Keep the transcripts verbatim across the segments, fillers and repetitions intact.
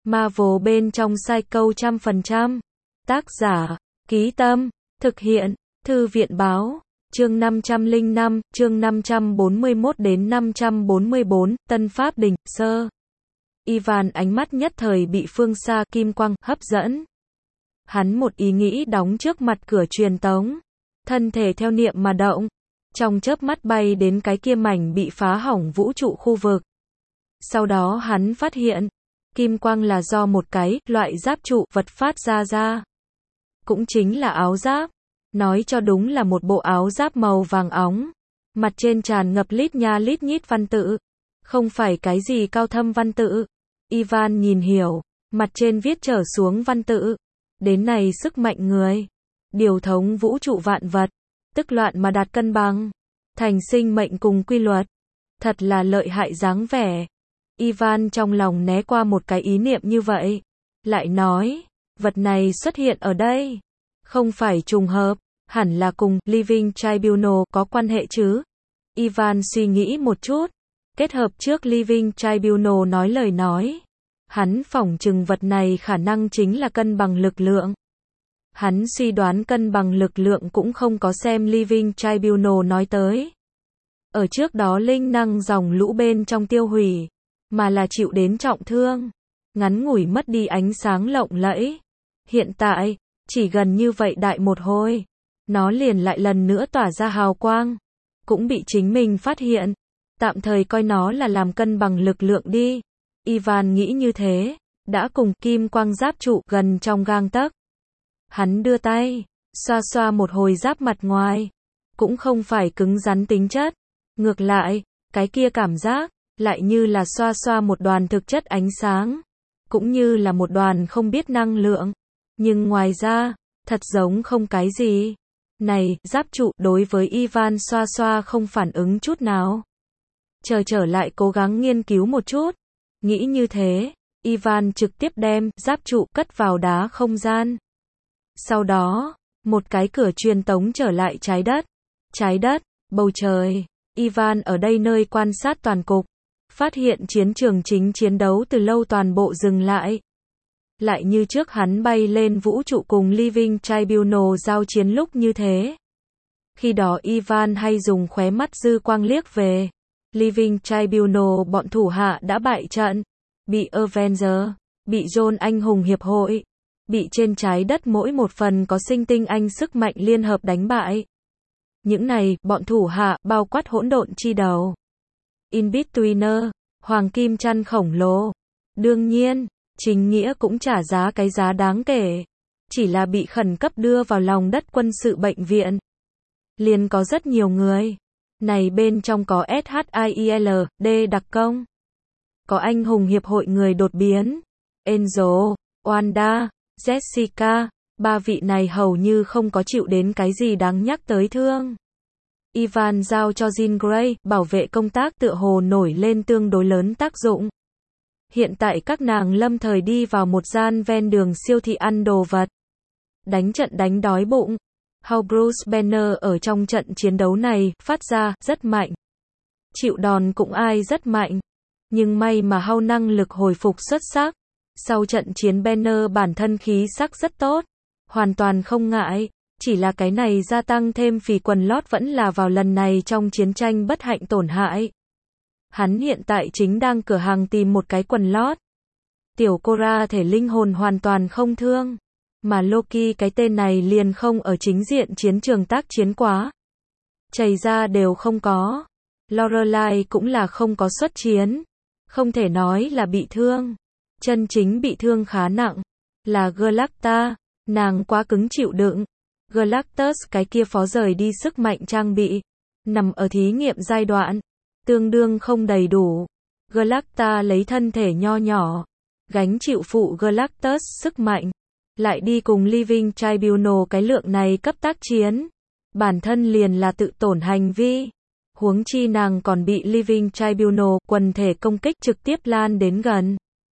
Marvel bên trong Psycho trăm phần trăm. Tác giả, Ký Tâm, thực hiện, Thư viện Báo, chương năm trăm lẻ năm, chương năm trăm bốn mươi mốt đến năm trăm bốn mươi bốn, Tân Pháp Đình, sơ. Ivan ánh mắt nhất thời bị phương xa kim quang hấp dẫn. Hắn một ý nghĩ đóng trước mặt cửa truyền tống, thân thể theo niệm mà động, trong chớp mắt bay đến cái kia mảnh bị phá hỏng vũ trụ khu vực. Sau đó hắn phát hiện, kim quang là do một cái loại giáp trụ vật phát ra ra. Cũng chính là áo giáp, nói cho đúng là một bộ áo giáp màu vàng óng, mặt trên tràn ngập lít nha lít nhít văn tự, không phải cái gì cao thâm văn tự. Ivan nhìn hiểu, mặt trên viết trở xuống văn tự, đến này sức mạnh người, điều thống vũ trụ vạn vật, tức loạn mà đạt cân bằng, thành sinh mệnh cùng quy luật, thật là lợi hại dáng vẻ. Ivan trong lòng né qua một cái ý niệm như vậy, lại nói, vật này xuất hiện ở đây, không phải trùng hợp, hẳn là cùng Living Tribunal có quan hệ chứ. Ivan suy nghĩ một chút, kết hợp trước Living Tribunal nói lời nói, hắn phỏng chừng vật này khả năng chính là cân bằng lực lượng. Hắn suy đoán cân bằng lực lượng cũng không có xem Living Tribunal nói tới. Ở trước đó linh năng dòng lũ bên trong tiêu hủy, mà là chịu đến trọng thương, ngắn ngủi mất đi ánh sáng lộng lẫy. Hiện tại, chỉ gần như vậy đại một hồi, nó liền lại lần nữa tỏa ra hào quang, cũng bị chính mình phát hiện, tạm thời coi nó là làm cân bằng lực lượng đi. Ivan nghĩ như thế, đã cùng kim quang giáp trụ gần trong gang tấc. Hắn đưa tay, xoa xoa một hồi giáp mặt ngoài, cũng không phải cứng rắn tính chất, ngược lại, cái kia cảm giác, lại như là xoa xoa một đoàn thực chất ánh sáng, cũng như là một đoàn không biết năng lượng, nhưng ngoài ra, thật giống không cái gì. Này, giáp trụ đối với Ivan xoa xoa không phản ứng chút nào. Chờ trở lại cố gắng nghiên cứu một chút, nghĩ như thế, Ivan trực tiếp đem giáp trụ cất vào đá không gian. Sau đó, một cái cửa truyền tống trở lại trái đất. Trái đất, bầu trời, Ivan ở đây nơi quan sát toàn cục, phát hiện chiến trường chính chiến đấu từ lâu toàn bộ dừng lại. Lại như trước hắn bay lên vũ trụ cùng Living Tribunal giao chiến lúc như thế. Khi đó Ivan hay dùng khóe mắt dư quang liếc về. Living Tribunal bọn thủ hạ đã bại trận, bị Avenger, bị John anh hùng hiệp hội, bị trên trái đất mỗi một phần có sinh tinh anh sức mạnh liên hợp đánh bại. Những này, bọn thủ hạ, bao quát hỗn độn chi đầu, In-Betweener, Hoàng Kim Chăn khổng lồ. Đương nhiên, chính nghĩa cũng trả giá cái giá đáng kể, chỉ là bị khẩn cấp đưa vào lòng đất quân sự bệnh viện. Liền có rất nhiều người. Này bên trong có ét hát i e lờ đê đặc công, có anh hùng hiệp hội người đột biến, Angel, Wanda, Jessica, ba vị này hầu như không có chịu đến cái gì đáng nhắc tới thương. Ivan giao cho Jean Grey, bảo vệ công tác tựa hồ nổi lên tương đối lớn tác dụng. Hiện tại các nàng lâm thời đi vào một gian ven đường siêu thị ăn đồ vật. Đánh trận đánh đói bụng. How Bruce Banner ở trong trận chiến đấu này, phát ra, rất mạnh. Chịu đòn cũng ai rất mạnh. Nhưng may mà How năng lực hồi phục xuất sắc. Sau trận chiến Banner bản thân khí sắc rất tốt. Hoàn toàn không ngại. Chỉ là cái này gia tăng thêm phì quần lót vẫn là vào lần này trong chiến tranh bất hạnh tổn hại. Hắn hiện tại chính đang cửa hàng tìm một cái quần lót. Tiểu Cora thể linh hồn hoàn toàn không thương. Mà Loki cái tên này liền không ở chính diện chiến trường tác chiến quá. Chảy ra đều không có. Lorelai cũng là không có xuất chiến. Không thể nói là bị thương. Chân chính bị thương khá nặng. Là Galacta. Nàng quá cứng chịu đựng. Galactus cái kia phó rời đi sức mạnh trang bị. Nằm ở thí nghiệm giai đoạn. Tương đương không đầy đủ. Galacta lấy thân thể nho nhỏ. Gánh chịu phụ Galactus sức mạnh. Lại đi cùng Living Tribunal cái lượng này cấp tác chiến. Bản thân liền là tự tổn hành vi. Huống chi nàng còn bị Living Tribunal quần thể công kích trực tiếp lan đến gần.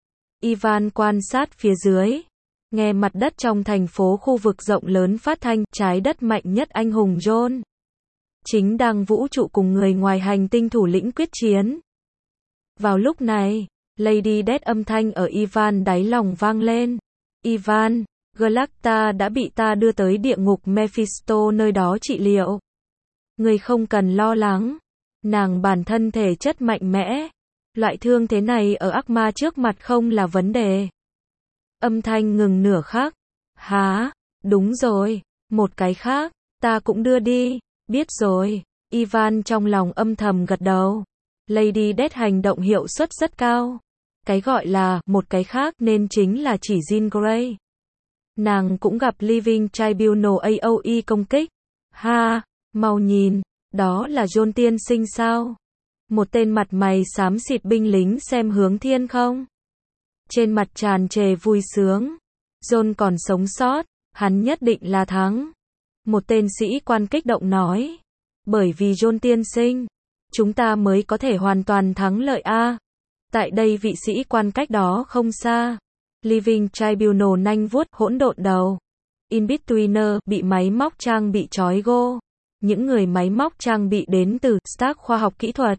Ivan quan sát phía dưới. Nghe mặt đất trong thành phố khu vực rộng lớn phát thanh trái đất mạnh nhất anh hùng John. Chính đang vũ trụ cùng người ngoài hành tinh thủ lĩnh quyết chiến. Vào lúc này, Lady Death âm thanh ở Ivan đáy lòng vang lên. Ivan, Galacta đã bị ta đưa tới địa ngục Mephisto nơi đó trị liệu. Ngươi không cần lo lắng. Nàng bản thân thể chất mạnh mẽ. Loại thương thế này ở ác ma trước mặt không là vấn đề. Âm thanh ngừng nửa khắc. Hả? Đúng rồi. Một cái khác. Ta cũng đưa đi. Biết rồi. Ivan trong lòng âm thầm gật đầu. Lady Death hành động hiệu suất rất cao. Cái gọi là một cái khác nên chính là chỉ Jean Grey. Nàng cũng gặp Living Tribunal a o e công kích. Ha, mau nhìn, đó là John tiên sinh sao? Một tên mặt mày xám xịt binh lính xem hướng thiên không? Trên mặt tràn trề vui sướng. John còn sống sót, hắn nhất định là thắng. Một tên sĩ quan kích động nói. Bởi vì John tiên sinh, chúng ta mới có thể hoàn toàn thắng lợi a. Tại đây vị sĩ quan cách đó không xa. Living Tribunal nanh vuốt hỗn độn đầu. Inbetweener bị máy móc trang bị trói gô. Những người máy móc trang bị đến từ Stark khoa học kỹ thuật.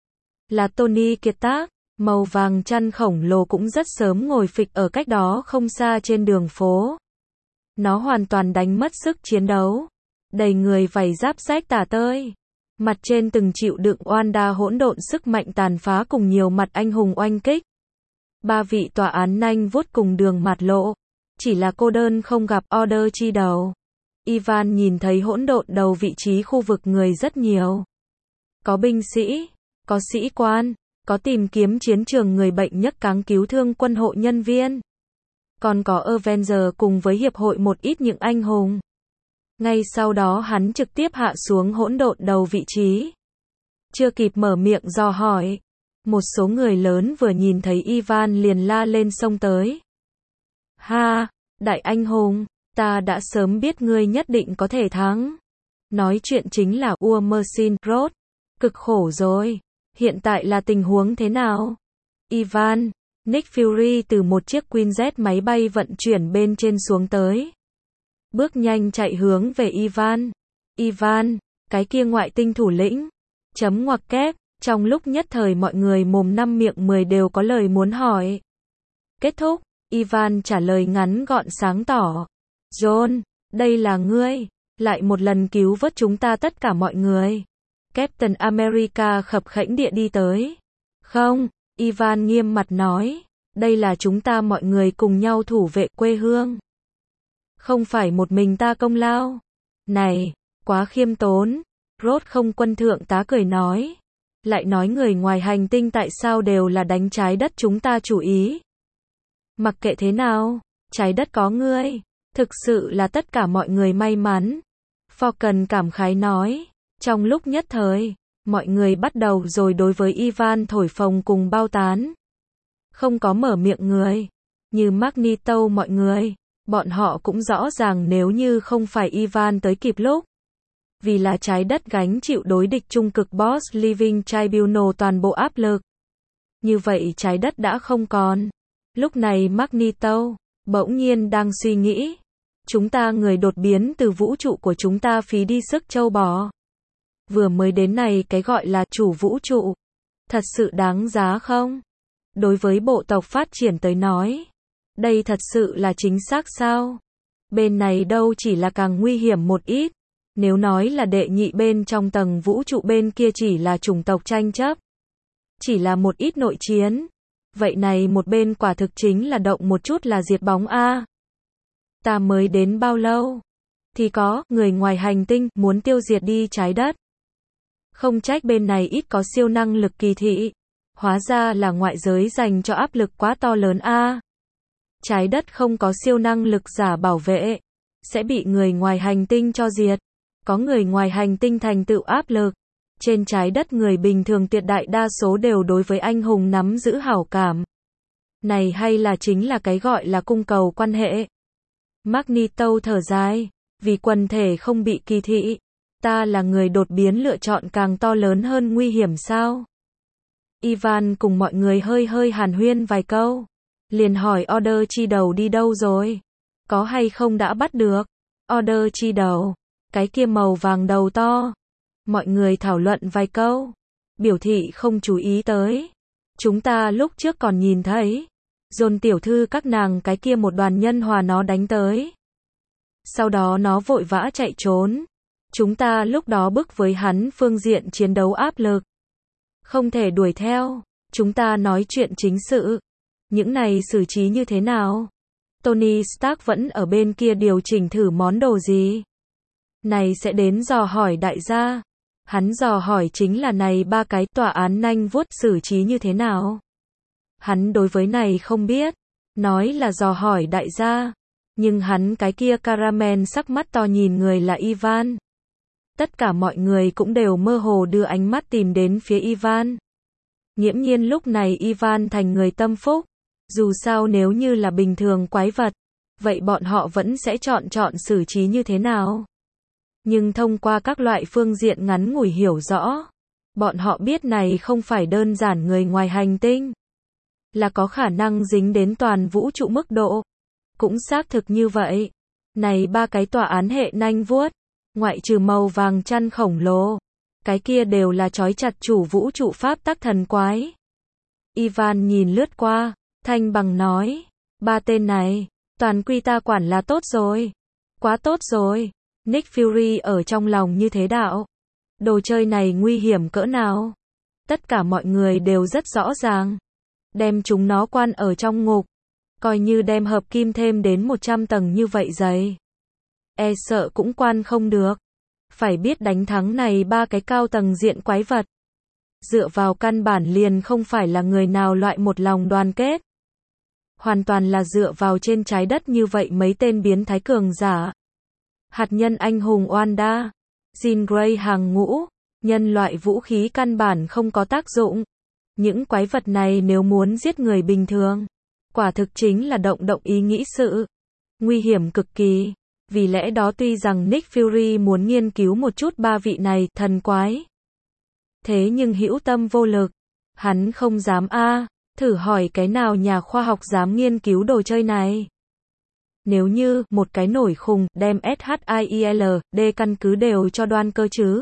Là Tony kiệt tác, màu vàng chăn khổng lồ cũng rất sớm ngồi phịch ở cách đó không xa trên đường phố. Nó hoàn toàn đánh mất sức chiến đấu. Đầy người vảy giáp rách tả tơi. Mặt trên từng chịu đựng oan đa hỗn độn sức mạnh tàn phá cùng nhiều mặt anh hùng oanh kích. Ba vị tòa án nanh vuốt cùng đường mạt lộ. Chỉ là cô đơn không gặp Order chi đầu. Ivan nhìn thấy hỗn độn đầu vị trí khu vực người rất nhiều. Có binh sĩ, có sĩ quan, có tìm kiếm chiến trường người bệnh nhấc cáng cứu thương quân hộ nhân viên. Còn có Avenger cùng với hiệp hội một ít những anh hùng. Ngay sau đó hắn trực tiếp hạ xuống hỗn độn đầu vị trí. Chưa kịp mở miệng dò hỏi. Một số người lớn vừa nhìn thấy Ivan liền la lên xông tới. Ha, đại anh hùng, ta đã sớm biết ngươi nhất định có thể thắng. Nói chuyện chính là Ua Mersin Road. Cực khổ rồi. Hiện tại là tình huống thế nào? Ivan, Nick Fury từ một chiếc Quinjet máy bay vận chuyển bên trên xuống tới. Bước nhanh chạy hướng về Ivan. Ivan, cái kia ngoại tinh thủ lĩnh. Chấm ngoặc kép. Trong lúc nhất thời mọi người mồm năm miệng mười đều có lời muốn hỏi. Kết thúc, Ivan trả lời ngắn gọn sáng tỏ. John, đây là ngươi. Lại một lần cứu vớt chúng ta tất cả mọi người. Captain America khập khẽnh địa đi tới. Không, Ivan nghiêm mặt nói. Đây là chúng ta mọi người cùng nhau thủ vệ quê hương. Không phải một mình ta công lao. Này, quá khiêm tốn. Rốt không quân thượng tá cười nói. Lại nói người ngoài hành tinh tại sao đều là đánh trái đất chúng ta chủ ý. Mặc kệ thế nào, trái đất có ngươi. Thực sự là tất cả mọi người may mắn. Falcon cảm khái nói. Trong lúc nhất thời, mọi người bắt đầu rồi đối với Ivan thổi phồng cùng bao tán. Không có mở miệng người. Như Magneto mọi người. Bọn họ cũng rõ ràng nếu như không phải Ivan tới kịp lúc. Vì là trái đất gánh chịu đối địch trung cực Boss Living Tribunal toàn bộ áp lực. Như vậy trái đất đã không còn. Lúc này Magneto, bỗng nhiên đang suy nghĩ. Chúng ta người đột biến từ vũ trụ của chúng ta phí đi sức châu bò. Vừa mới đến này cái gọi là chủ vũ trụ. Thật sự đáng giá không? Đối với bộ tộc phát triển tới nói. Đây thật sự là chính xác sao? Bên này đâu chỉ là càng nguy hiểm một ít. Nếu nói là đệ nhị bên trong tầng vũ trụ bên kia chỉ là chủng tộc tranh chấp. Chỉ là một ít nội chiến. Vậy này một bên quả thực chính là động một chút là diệt bóng a. Ta mới đến bao lâu? Thì có người ngoài hành tinh muốn tiêu diệt đi trái đất. Không trách bên này ít có siêu năng lực kỳ thị. Hóa ra là ngoại giới dành cho áp lực quá to lớn a. Trái đất không có siêu năng lực giả bảo vệ. Sẽ bị người ngoài hành tinh cho diệt. Có người ngoài hành tinh thành tựu áp lực. Trên trái đất người bình thường tuyệt đại đa số đều đối với anh hùng nắm giữ hảo cảm. Này hay là chính là cái gọi là cung cầu quan hệ. Magneto thở dài. Vì quần thể không bị kỳ thị. Ta là người đột biến lựa chọn càng to lớn hơn nguy hiểm sao? Ivan cùng mọi người hơi hơi hàn huyên vài câu. Liền hỏi Order chi đầu đi đâu rồi? Có hay không đã bắt được? Order chi đầu. Cái kia màu vàng đầu to. Mọi người thảo luận vài câu. Biểu thị không chú ý tới. Chúng ta lúc trước còn nhìn thấy. John tiểu thư các nàng cái kia một đoàn nhân hòa nó đánh tới. Sau đó nó vội vã chạy trốn. Chúng ta lúc đó bức với hắn phương diện chiến đấu áp lực. Không thể đuổi theo. Chúng ta nói chuyện chính sự. Những này xử trí như thế nào? Tony Stark vẫn ở bên kia điều chỉnh thử món đồ gì? Này sẽ đến dò hỏi đại gia. Hắn dò hỏi chính là này ba cái tòa án nanh vuốt xử trí như thế nào? Hắn đối với này không biết. Nói là dò hỏi đại gia. Nhưng hắn cái kia caramel sắc mắt to nhìn người là Ivan. Tất cả mọi người cũng đều mơ hồ đưa ánh mắt tìm đến phía Ivan. Nghiễm nhiên lúc này Ivan thành người tâm phúc. Dù sao nếu như là bình thường quái vật, vậy bọn họ vẫn sẽ chọn chọn xử trí như thế nào. Nhưng thông qua các loại phương diện ngắn ngủi hiểu rõ, bọn họ biết này không phải đơn giản người ngoài hành tinh, là có khả năng dính đến toàn vũ trụ mức độ. Cũng xác thực như vậy. Này ba cái tòa án hệ nanh vuốt, ngoại trừ màu vàng chăn khổng lồ, cái kia đều là trói chặt chủ vũ trụ pháp tắc thần quái. Ivan nhìn lướt qua, thanh bằng nói, ba tên này, toàn quy ta quản là tốt rồi. Quá tốt rồi. Nick Fury ở trong lòng như thế đạo. Đồ chơi này nguy hiểm cỡ nào? Tất cả mọi người đều rất rõ ràng. Đem chúng nó quan ở trong ngục. Coi như đem hợp kim thêm đến một trăm tầng như vậy dày. E sợ cũng quan không được. Phải biết đánh thắng này ba cái cao tầng diện quái vật. Dựa vào căn bản liền không phải là người nào loại một lòng đoàn kết. Hoàn toàn là dựa vào trên trái đất như vậy mấy tên biến thái cường giả. Hạt nhân anh hùng Wanda, Jean Grey hàng ngũ, nhân loại vũ khí căn bản không có tác dụng. Những quái vật này nếu muốn giết người bình thường, quả thực chính là động động ý nghĩ sự. Nguy hiểm cực kỳ. Vì lẽ đó tuy rằng Nick Fury muốn nghiên cứu một chút ba vị này thần quái. Thế nhưng hữu tâm vô lực. Hắn không dám a thử hỏi cái nào nhà khoa học dám nghiên cứu đồ chơi này. Nếu như một cái nổi khùng đem SHIELD căn cứ đều cho đoan cơ chứ.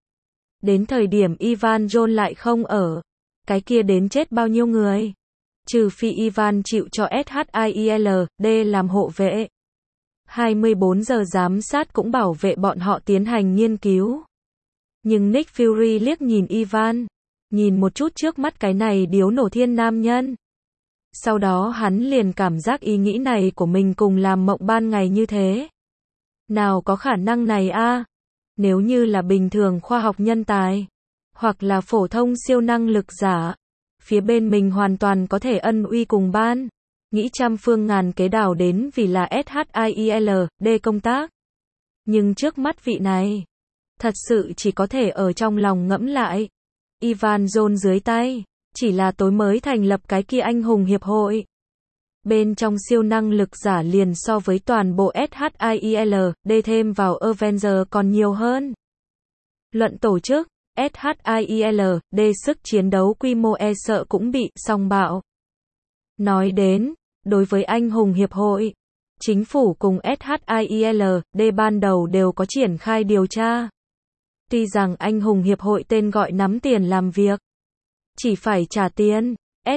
Đến thời điểm Ivan John lại không ở. Cái kia đến chết bao nhiêu người. Trừ phi Ivan chịu cho SHIELD làm hộ vệ. hai mươi bốn giờ giám sát cũng bảo vệ bọn họ tiến hành nghiên cứu. Nhưng Nick Fury liếc nhìn Ivan. Nhìn một chút trước mắt cái này điếu nổ thiên nam nhân. Sau đó hắn liền cảm giác ý nghĩ này của mình cùng làm mộng ban ngày như thế. Nào có khả năng này a? Nếu như là bình thường khoa học nhân tài, hoặc là phổ thông siêu năng lực giả, phía bên mình hoàn toàn có thể ân uy cùng ban, nghĩ trăm phương ngàn kế đảo đến vì là SHIELD công tác. Nhưng trước mắt vị này, thật sự chỉ có thể ở trong lòng ngẫm lại. Ivan John dưới tay, chỉ là tối mới thành lập cái kia anh hùng hiệp hội. Bên trong siêu năng lực giả liền so với toàn bộ SHIELD thêm vào Avenger còn nhiều hơn. Luận tổ chức, SHIELD sức chiến đấu quy mô e sợ cũng bị song bạo. Nói đến, đối với anh hùng hiệp hội, chính phủ cùng SHIELD ban đầu đều có triển khai điều tra. Tuy rằng anh hùng hiệp hội tên gọi nắm tiền làm việc, chỉ phải trả tiền,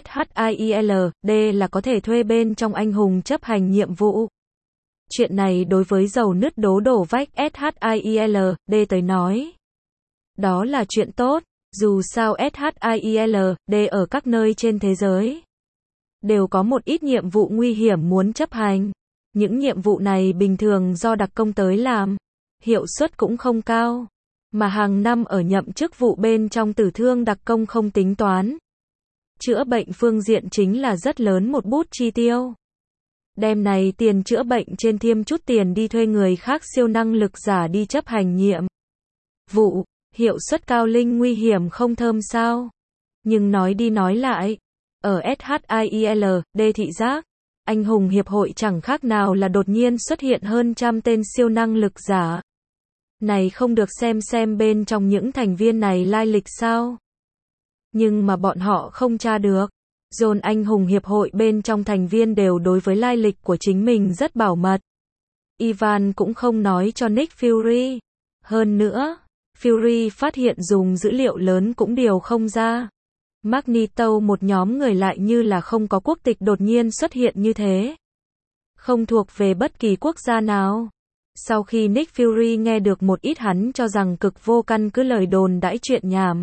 SHIELD là có thể thuê bên trong anh hùng chấp hành nhiệm vụ. Chuyện này đối với dầu nứt đố đổ vách SHIELD tới nói, đó là chuyện tốt, dù sao SHIELD ở các nơi trên thế giới đều có một ít nhiệm vụ nguy hiểm muốn chấp hành. Những nhiệm vụ này bình thường do đặc công tới làm, hiệu suất cũng không cao. Mà hàng năm ở nhậm chức vụ bên trong tử thương đặc công không tính toán. Chữa bệnh phương diện chính là rất lớn một bút chi tiêu. Đem này tiền chữa bệnh trên thêm chút tiền đi thuê người khác siêu năng lực giả đi chấp hành nhiệm vụ, hiệu suất cao linh nguy hiểm không thơm sao. Nhưng nói đi nói lại, ở SHIELD thị giác, anh hùng hiệp hội chẳng khác nào là đột nhiên xuất hiện hơn trăm tên siêu năng lực giả. Này không được xem xem bên trong những thành viên này lai lịch sao? Nhưng mà bọn họ không tra được. John anh hùng hiệp hội bên trong thành viên đều đối với lai lịch của chính mình rất bảo mật. Ivan cũng không nói cho Nick Fury. Hơn nữa, Fury phát hiện dùng dữ liệu lớn cũng điều không ra. Magneto một nhóm người lại như là không có quốc tịch đột nhiên xuất hiện như thế. Không thuộc về bất kỳ quốc gia nào. Sau khi Nick Fury nghe được một ít hắn cho rằng cực vô căn cứ lời đồn đãi chuyện nhảm.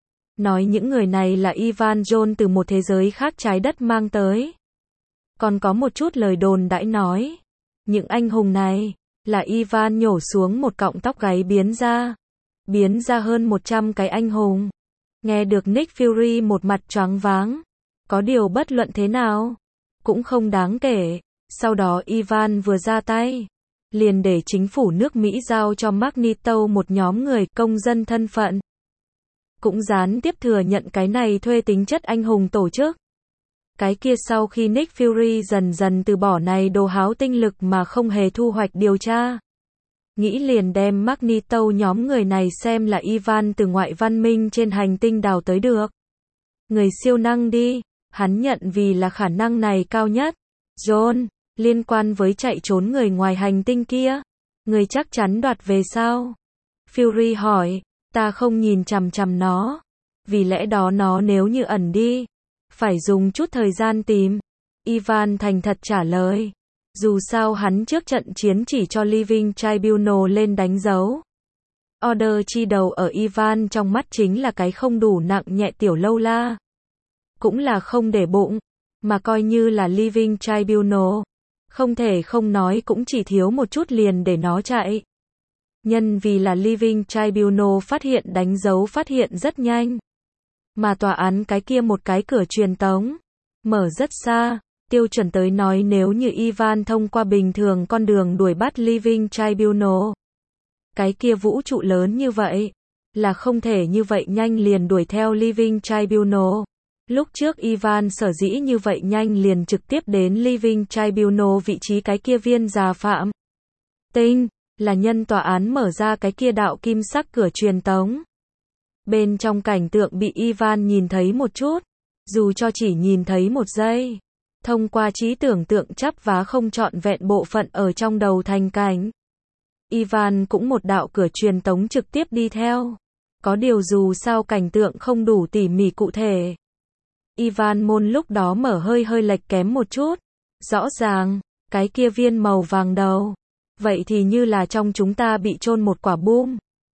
Nói những người này là Ivan Jones từ một thế giới khác trái đất mang tới. Còn có một chút lời đồn đãi nói. Những anh hùng này, là Ivan nhổ xuống một cọng tóc gáy biến ra. Biến ra hơn một trăm cái anh hùng. Nghe được Nick Fury một mặt choáng váng. Có điều bất luận thế nào, cũng không đáng kể. Sau đó Ivan vừa ra tay, liền để chính phủ nước Mỹ giao cho Magneto một nhóm người công dân thân phận. Cũng gián tiếp thừa nhận cái này thuê tính chất anh hùng tổ chức. Cái kia sau khi Nick Fury dần dần từ bỏ này đồ háo tinh lực mà không hề thu hoạch điều tra. Nghĩ liền đem Magneto nhóm người này xem là Ivan từ ngoại văn minh trên hành tinh đào tới được. Người siêu năng đi, hắn nhận vì là khả năng này cao nhất. John, liên quan với chạy trốn người ngoài hành tinh kia, người chắc chắn đoạt về sao? Fury hỏi, ta không nhìn chằm chằm nó. Vì lẽ đó nó nếu như ẩn đi, phải dùng chút thời gian tìm. Ivan thành thật trả lời. Dù sao hắn trước trận chiến chỉ cho Living Tribunal lên đánh dấu. Order chi đầu ở Ivan trong mắt chính là cái không đủ nặng nhẹ tiểu lâu la. Cũng là không để bụng, mà coi như là Living Tribunal. Không thể không nói cũng chỉ thiếu một chút liền để nó chạy. Nhân vì là Living Tribunal phát hiện đánh dấu phát hiện rất nhanh. Mà tòa án cái kia một cái cửa truyền tống, mở rất xa. Tiêu chuẩn tới nói nếu như Ivan thông qua bình thường con đường đuổi bắt Living Tribunal. Cái kia vũ trụ lớn như vậy, là không thể như vậy nhanh liền đuổi theo Living Tribunal. Lúc trước Ivan sở dĩ như vậy nhanh liền trực tiếp đến Living Tribunal vị trí cái kia viên già phạm. Tinh, là nhân tòa án mở ra cái kia đạo kim sắc cửa truyền tống. Bên trong cảnh tượng bị Ivan nhìn thấy một chút, dù cho chỉ nhìn thấy một giây. Thông qua trí tưởng tượng chắp vá không trọn vẹn bộ phận ở trong đầu thành cảnh. Ivan cũng một đạo cửa truyền tống trực tiếp đi theo. Có điều dù sao cảnh tượng không đủ tỉ mỉ cụ thể. Ivan môn lúc đó mở hơi hơi lệch kém một chút. Rõ ràng, cái kia viên màu vàng đầu. Vậy thì như là trong chúng ta bị chôn một quả bom.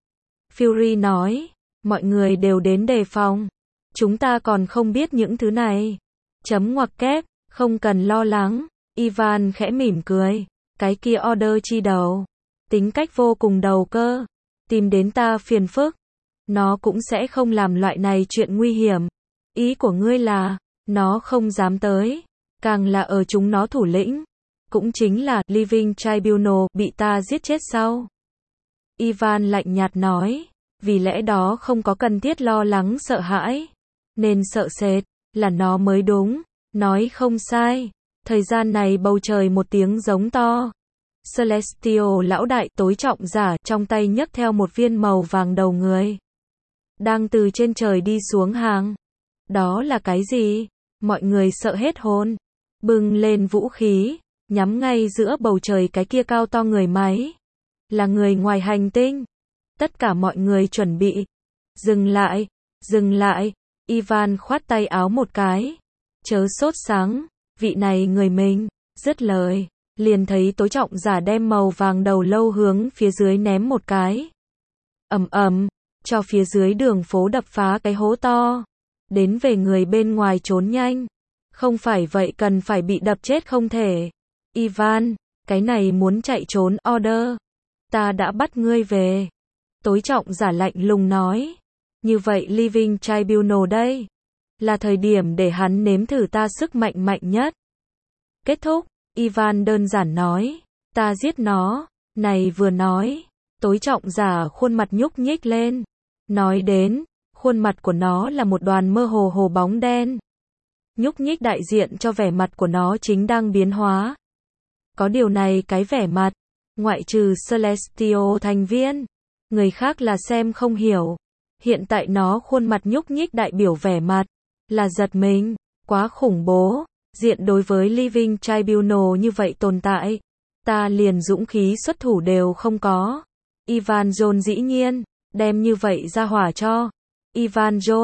Fury nói, mọi người đều đến đề phòng. Chúng ta còn không biết những thứ này. Chấm ngoặc kép. Không cần lo lắng, Ivan khẽ mỉm cười, cái kia order chi đầu, tính cách vô cùng đầu cơ, tìm đến ta phiền phức, nó cũng sẽ không làm loại này chuyện nguy hiểm, ý của ngươi là, nó không dám tới, càng là ở chúng nó thủ lĩnh, cũng chính là Living Tribunal bị ta giết chết sau. Ivan lạnh nhạt nói, vì lẽ đó không có cần thiết lo lắng sợ hãi, nên sợ sệt, là nó mới đúng. Nói không sai, thời gian này bầu trời một tiếng giống to. Celestial lão đại tối trọng giả trong tay nhấc theo một viên màu vàng đầu người. Đang từ trên trời đi xuống hàng. Đó là cái gì? Mọi người sợ hết hồn. Bừng lên vũ khí, nhắm ngay giữa bầu trời cái kia cao to người máy. Là người ngoài hành tinh. Tất cả mọi người chuẩn bị. Dừng lại, dừng lại. Ivan khoát tay áo một cái. Chớ sốt sáng, vị này người mình, dứt lời, liền thấy tối trọng giả đem màu vàng đầu lâu hướng phía dưới ném một cái. Ầm ầm, cho phía dưới đường phố đập phá cái hố to. Đến về người bên ngoài trốn nhanh. Không phải vậy cần phải bị đập chết không thể. Ivan, cái này muốn chạy trốn order. Ta đã bắt ngươi về. Tối trọng giả lạnh lùng nói. Như vậy Living Tribunal đây. Là thời điểm để hắn nếm thử ta sức mạnh mạnh nhất. Kết thúc, Ivan đơn giản nói, ta giết nó, này vừa nói, tối trọng giả khuôn mặt nhúc nhích lên. Nói đến, khuôn mặt của nó là một đoàn mơ hồ hồ bóng đen. Nhúc nhích đại diện cho vẻ mặt của nó chính đang biến hóa. Có điều này cái vẻ mặt, ngoại trừ Celestial thành viên, người khác là xem không hiểu. Hiện tại nó khuôn mặt nhúc nhích đại biểu vẻ mặt. Là giật mình, quá khủng bố, diện đối với Living Tribunal như vậy tồn tại, ta liền dũng khí xuất thủ đều không có. Ivan Jones dĩ nhiên, đem như vậy ra hỏa cho. Ivan Jones,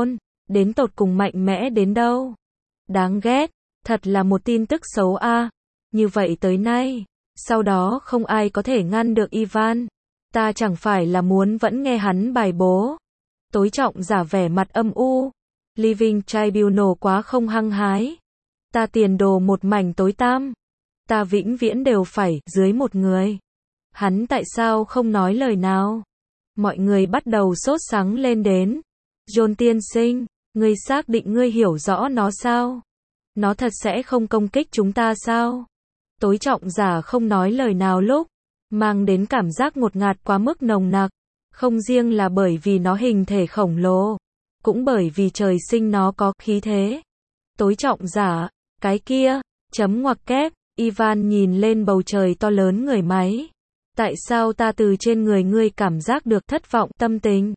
đến tột cùng mạnh mẽ đến đâu. Đáng ghét, thật là một tin tức xấu a. Như vậy tới nay, sau đó không ai có thể ngăn được Ivan. Ta chẳng phải là muốn vẫn nghe hắn bài bố. Tối trọng giả vẻ mặt âm u. Living Tribunal quá không hăng hái. Ta tiền đồ một mảnh tối tăm. Ta vĩnh viễn đều phải dưới một người. Hắn tại sao không nói lời nào? Mọi người bắt đầu sốt sắng lên đến. John tiên sinh, ngươi xác định ngươi hiểu rõ nó sao? Nó thật sẽ không công kích chúng ta sao? Tối trọng giả không nói lời nào lúc, mang đến cảm giác ngột ngạt quá mức nồng nặc. Không riêng là bởi vì nó hình thể khổng lồ, cũng bởi vì trời sinh nó có khí thế. Tối trọng giả, cái kia, chấm ngoặc kép, Ivan nhìn lên bầu trời to lớn người máy. Tại sao ta từ trên người ngươi cảm giác được thất vọng tâm tình?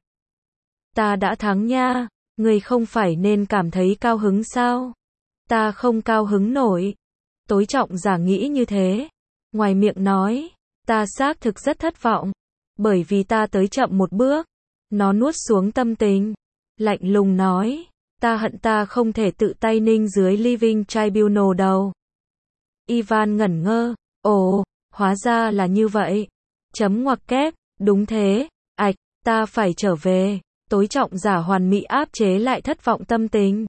Ta đã thắng nha, ngươi không phải nên cảm thấy cao hứng sao? Ta không cao hứng nổi. Tối trọng giả nghĩ như thế. Ngoài miệng nói, ta xác thực rất thất vọng. Bởi vì ta tới chậm một bước. Nó nuốt xuống tâm tình. Lạnh lùng nói, ta hận ta không thể tự tay ninh dưới Living Tribunal đâu. Ivan ngẩn ngơ, ồ, hóa ra là như vậy. Chấm ngoặc kép, đúng thế, ạch, ta phải trở về. Tối trọng giả hoàn mỹ áp chế lại thất vọng tâm tình.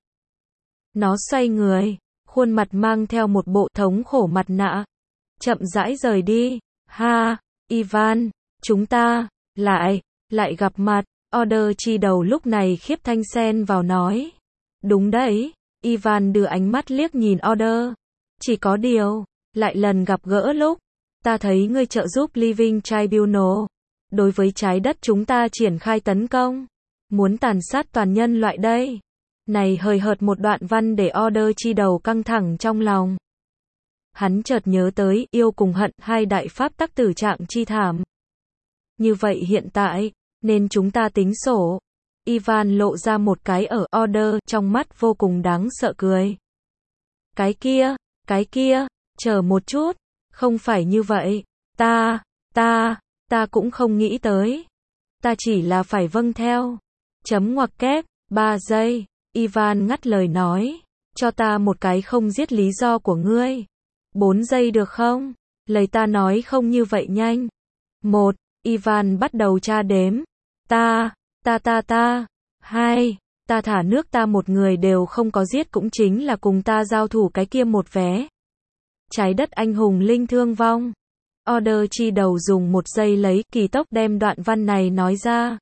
Nó xoay người, khuôn mặt mang theo một bộ thống khổ mặt nạ. Chậm rãi rời đi. Ha, Ivan, chúng ta, lại, lại gặp mặt. Order chi đầu lúc này khiếp thanh xen vào nói. Đúng đấy, Ivan đưa ánh mắt liếc nhìn Order. Chỉ có điều, lại lần gặp gỡ lúc, ta thấy ngươi trợ giúp Living Tribunal. Đối với trái đất chúng ta triển khai tấn công. Muốn tàn sát toàn nhân loại đây. Này hời hợt một đoạn văn để Order chi đầu căng thẳng trong lòng. Hắn chợt nhớ tới yêu cùng hận hai đại pháp tắc tử trạng chi thảm. Như vậy hiện tại, nên chúng ta tính sổ. Ivan lộ ra một cái ở Order trong mắt vô cùng đáng sợ cười. Cái kia, cái kia, chờ một chút, không phải như vậy. Ta, ta, ta cũng không nghĩ tới. Ta chỉ là phải vâng theo. Chấm ngoặc kép, ba giây. Ivan ngắt lời nói, cho ta một cái không giết lý do của ngươi. Bốn giây được không? Lời ta nói không như vậy nhanh. Một, Ivan bắt đầu tra đếm. Ta, ta ta ta. Hai, ta thả nước ta một người đều không có giết cũng chính là cùng ta giao thủ cái kia một vé. Trái đất anh hùng linh thương vong. Order chi đầu dùng một giây lấy kỳ tốc đem đoạn văn này nói ra.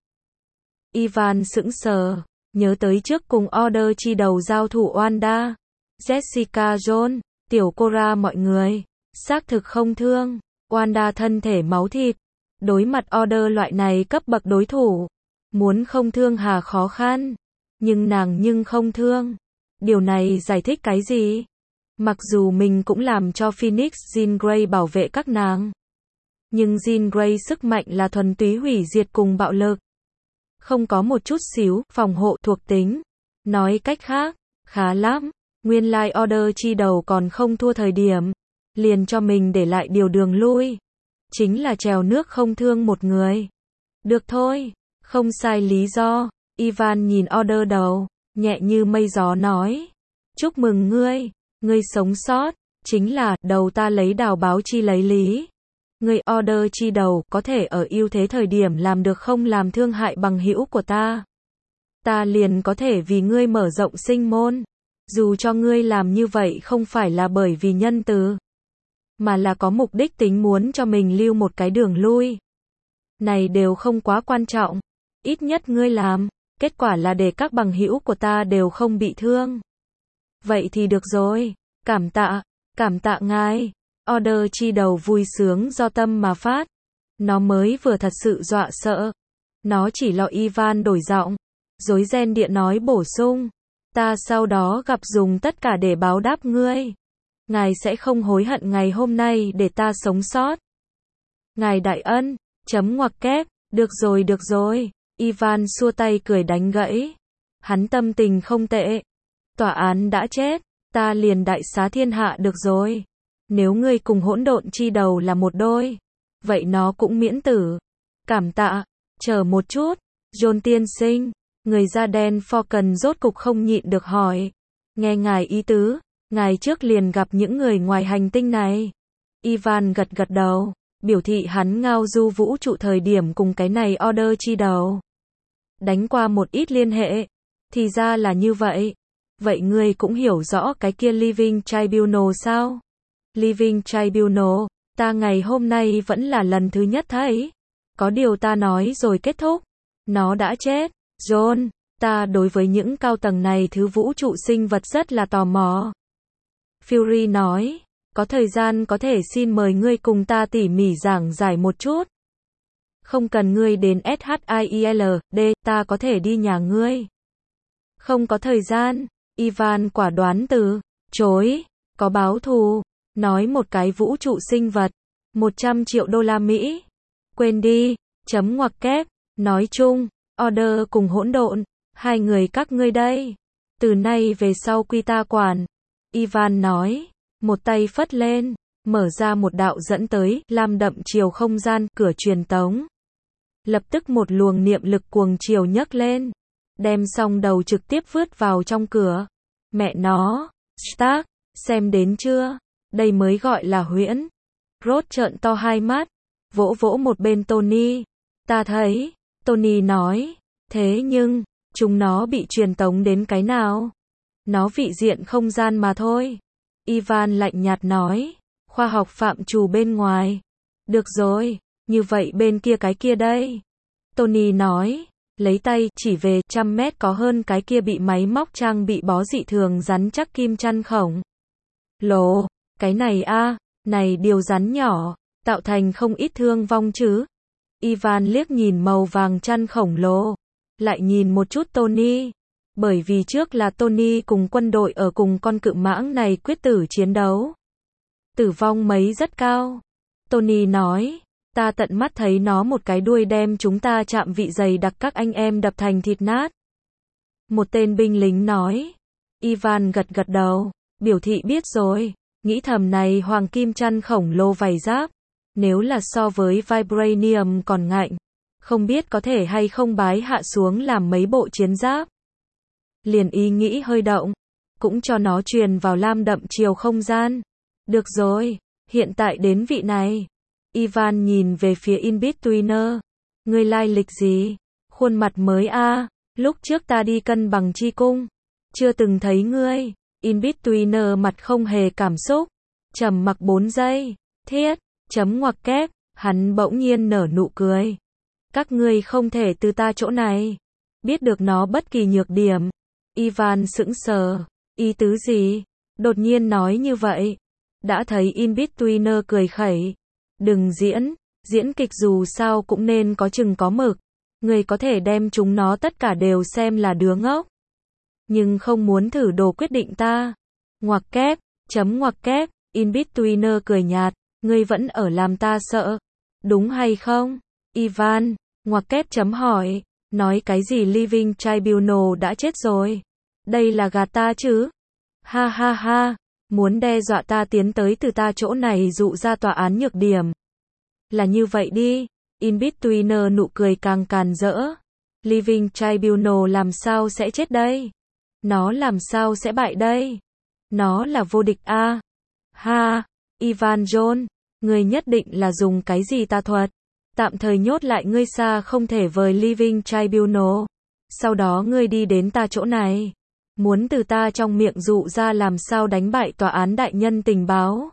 Ivan sững sờ. Nhớ tới trước cùng Order chi đầu giao thủ Wanda, Jessica Jones, tiểu Cora mọi người. Xác thực không thương. Wanda thân thể máu thịt. Đối mặt Order loại này cấp bậc đối thủ. Muốn không thương hà khó khăn. Nhưng nàng nhưng không thương. Điều này giải thích cái gì? Mặc dù mình cũng làm cho Phoenix Jean Grey bảo vệ các nàng. Nhưng Jean Grey sức mạnh là thuần túy hủy diệt cùng bạo lực. Không có một chút xíu phòng hộ thuộc tính. Nói cách khác, khá lắm. Nguyên lai Order chi đầu còn không thua thời điểm. Liền cho mình để lại điều đường lui. Chính là trèo nước không thương một người. Được thôi, không sai lý do. Ivan nhìn Order đầu, nhẹ như mây gió nói. Chúc mừng ngươi, ngươi sống sót. Chính là, đầu ta lấy đào báo chi lấy lý. Ngươi Order chi đầu có thể ở ưu thế thời điểm làm được không làm thương hại bằng hữu của ta. Ta liền có thể vì ngươi mở rộng sinh môn. Dù cho ngươi làm như vậy không phải là bởi vì nhân từ, mà là có mục đích tính muốn cho mình lưu một cái đường lui. Này đều không quá quan trọng. Ít nhất ngươi làm, kết quả là để các bằng hữu của ta đều không bị thương. Vậy thì được rồi. Cảm tạ, cảm tạ ngài. Order chi đầu vui sướng do tâm mà phát. Nó mới vừa thật sự dọa sợ. Nó chỉ lo Ivan đổi giọng. Rối ren địa nói bổ sung. Ta sau đó gặp dùng tất cả để báo đáp ngươi. Ngài sẽ không hối hận ngày hôm nay để ta sống sót. Ngài đại ân, chấm ngoặc kép, được rồi được rồi. Ivan xua tay cười đánh gãy. Hắn tâm tình không tệ. Tòa án đã chết, ta liền đại xá thiên hạ được rồi. Nếu ngươi cùng hỗn độn chi đầu là một đôi, vậy nó cũng miễn tử. Cảm tạ, chờ một chút, John tiên sinh, Người da đen Falcon rốt cục không nhịn được hỏi. Nghe ngài ý tứ, ngài trước liền gặp những người ngoài hành tinh này. Ivan gật gật đầu, biểu thị hắn ngao du vũ trụ thời điểm cùng cái này order chi đầu. Đánh qua một ít liên hệ. Thì ra là như vậy. Vậy ngươi cũng hiểu rõ cái kia Living Tribunal sao? Living Tribunal, ta ngày hôm nay vẫn là lần thứ nhất thấy. Có điều ta nói rồi kết thúc. Nó đã chết. John, ta đối với những cao tầng này thứ vũ trụ sinh vật rất là tò mò. Fury nói, có thời gian có thể xin mời ngươi cùng ta tỉ mỉ giảng giải một chút. Không cần ngươi đến SHIELD, ta có thể đi nhà ngươi. Không có thời gian, Ivan quả đoán từ chối, có báo thù, nói một cái vũ trụ sinh vật, một trăm triệu đô la Mỹ. Quên đi, chấm ngoặc kép, nói chung, order cùng hỗn độn, hai người các ngươi đây. Từ nay về sau quy ta quản. Ivan nói, một tay phất lên, mở ra một đạo dẫn tới lam đậm chiều không gian cửa truyền tống. Lập tức một luồng niệm lực cuồng chiều nhấc lên, đem xong đầu trực tiếp vứt vào trong cửa. Mẹ nó, Stark, xem đến chưa? Đây mới gọi là huyễn. Rốt trợn to hai mắt, vỗ vỗ một bên Tony. Ta thấy, Tony nói, thế nhưng, chúng nó bị truyền tống đến cái nào? Nó vị diện không gian mà thôi. Ivan lạnh nhạt nói, khoa học phạm trù bên ngoài. Được rồi, như vậy bên kia cái kia đây. Tony nói, lấy tay chỉ về trăm mét có hơn cái kia bị máy móc trang bị bó dị thường rắn chắc kim chăn khổng lồ. Cái này a, này điều rắn nhỏ, tạo thành không ít thương vong chứ. Ivan liếc nhìn màu vàng chăn khổng lồ, lại nhìn một chút Tony. Bởi vì trước là Tony cùng quân đội ở cùng con cự mãng này quyết tử chiến đấu. Tử vong mấy rất cao. Tony nói, ta tận mắt thấy nó một cái đuôi đem chúng ta chạm vị dày đặc các anh em đập thành thịt nát. Một tên binh lính nói. Ivan gật gật đầu, biểu thị biết rồi, nghĩ thầm này hoàng kim chăn khổng lồ vảy giáp. Nếu là so với Vibranium còn ngạnh, không biết có thể hay không bái hạ xuống làm mấy bộ chiến giáp. Liền ý nghĩ hơi động, cũng cho nó truyền vào lam đậm chiều không gian. Được rồi, hiện tại đến vị này. Ivan nhìn về phía In-Betweener. Ngươi lai lịch gì? Khuôn mặt mới a, à, lúc trước ta đi cân bằng chi cung, chưa từng thấy ngươi. In-Betweener mặt không hề cảm xúc, trầm mặc bốn giây. Thiết, chấm ngoặc kép, hắn bỗng nhiên nở nụ cười. Các ngươi không thể từ ta chỗ này biết được nó bất kỳ nhược điểm. Ivan sững sờ, ý tứ gì? Đột nhiên nói như vậy. Đã thấy In-Betweener cười khẩy. Đừng diễn, diễn kịch dù sao cũng nên có chừng có mực. Người có thể đem chúng nó tất cả đều xem là đứa ngốc. Nhưng không muốn thử đồ quyết định ta. Ngoặc kép, chấm ngoặc kép, In-Betweener cười nhạt. Ngươi vẫn ở làm ta sợ. Đúng hay không? Ivan, ngoặc kép chấm hỏi. Nói cái gì Living Tribunal đã chết rồi? Đây là gạt ta chứ? Ha ha ha, muốn đe dọa ta tiến tới từ ta chỗ này dụ ra tòa án nhược điểm. Là như vậy đi. In-Betweener nụ cười càng càn rỡ. Living Tribunal làm sao sẽ chết đây? Nó làm sao sẽ bại đây? Nó là vô địch a. À? Ha, Ivan John, ngươi nhất định là dùng cái gì tà thuật? Tạm thời nhốt lại ngươi xa không thể vời Living Tribunal. Sau đó ngươi đi đến ta chỗ này. Muốn từ ta trong miệng dụ ra làm sao đánh bại tòa án đại nhân tình báo.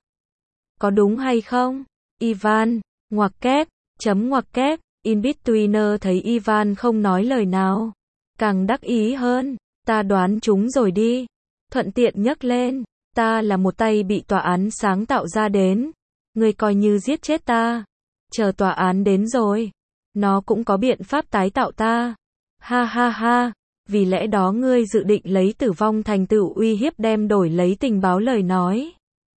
Có đúng hay không? Ivan, ngoặc kép, chấm ngoặc kép, In-Betweener thấy Ivan không nói lời nào. Càng đắc ý hơn, ta đoán chúng rồi đi. Thuận tiện nhấc lên, ta là một tay bị tòa án sáng tạo ra đến. Ngươi coi như giết chết ta. Chờ tòa án đến rồi, nó cũng có biện pháp tái tạo ta. Ha ha ha, vì lẽ đó ngươi dự định lấy tử vong thành tựu uy hiếp đem đổi lấy tình báo lời nói.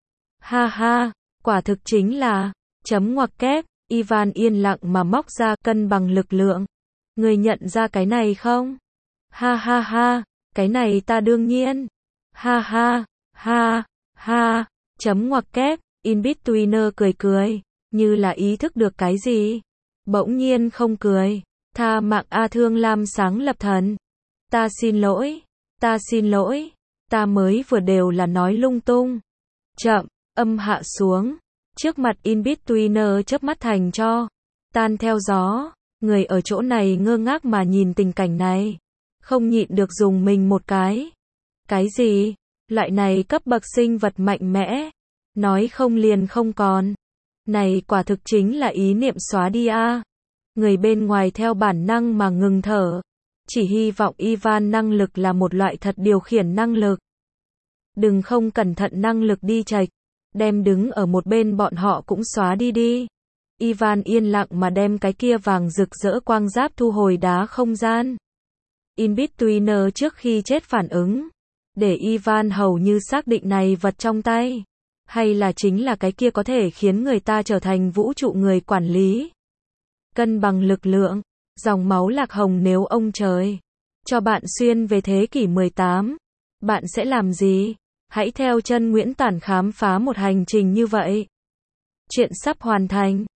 Ha ha, quả thực chính là, chấm ngoặc kép, Ivan yên lặng mà móc ra cân bằng lực lượng. Ngươi nhận ra cái này không? Ha ha ha, cái này ta đương nhiên. Ha ha, ha, ha, chấm ngoặc kép, In-Betweener cười cười. Như là ý thức được cái gì. Bỗng nhiên không cười. Tha mạng A Thương Lam sáng lập thần. Ta xin lỗi, ta xin lỗi, ta mới vừa đều là nói lung tung. Chậm, âm hạ xuống, trước mặt In-Betweener chớp mắt thành tro, tan theo gió, người ở chỗ này ngơ ngác mà nhìn tình cảnh này, không nhịn được dùng mình một cái. Cái gì? Loại này cấp bậc sinh vật mạnh mẽ, nói không liền không còn. Này quả thực chính là ý niệm xóa đi a. Người bên ngoài theo bản năng mà ngừng thở, chỉ hy vọng Ivan năng lực là một loại thật điều khiển năng lực. Đừng không cẩn thận năng lực đi chệch, đem đứng ở một bên bọn họ cũng xóa đi đi. Ivan yên lặng mà đem cái kia vàng rực rỡ quang giáp thu hồi đá không gian. In-Betweener trước khi chết phản ứng, để Ivan hầu như xác định này vật trong tay, hay là chính là cái kia có thể khiến người ta trở thành vũ trụ người quản lý. Cân bằng lực lượng, dòng máu lạc hồng, nếu ông trời cho bạn xuyên về thế kỷ mười tám, bạn sẽ làm gì? Hãy theo chân Nguyễn Tản khám phá một hành trình như vậy. Chuyện sắp hoàn thành.